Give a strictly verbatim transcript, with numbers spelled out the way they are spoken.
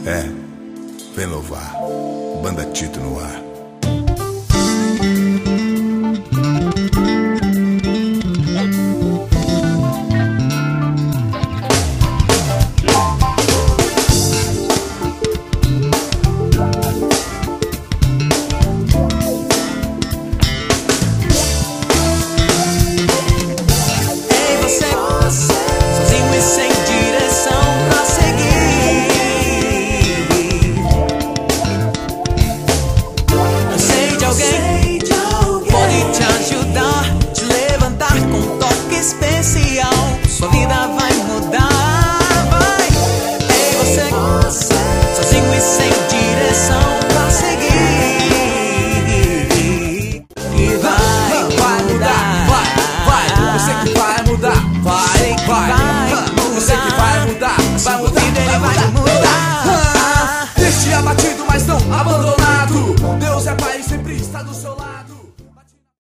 É, vem louvar. Banda Tito no ar. Sua vida vai mudar, vai. Ei, você, sozinho e sem direção pra seguir. E vai, vai mudar, vai, vai. Você que vai mudar, vai, vai. Você que vai mudar, vai mudar, vai mudar. Deixe abatido, mas não abandonado. Deus é Pai e sempre está do seu lado.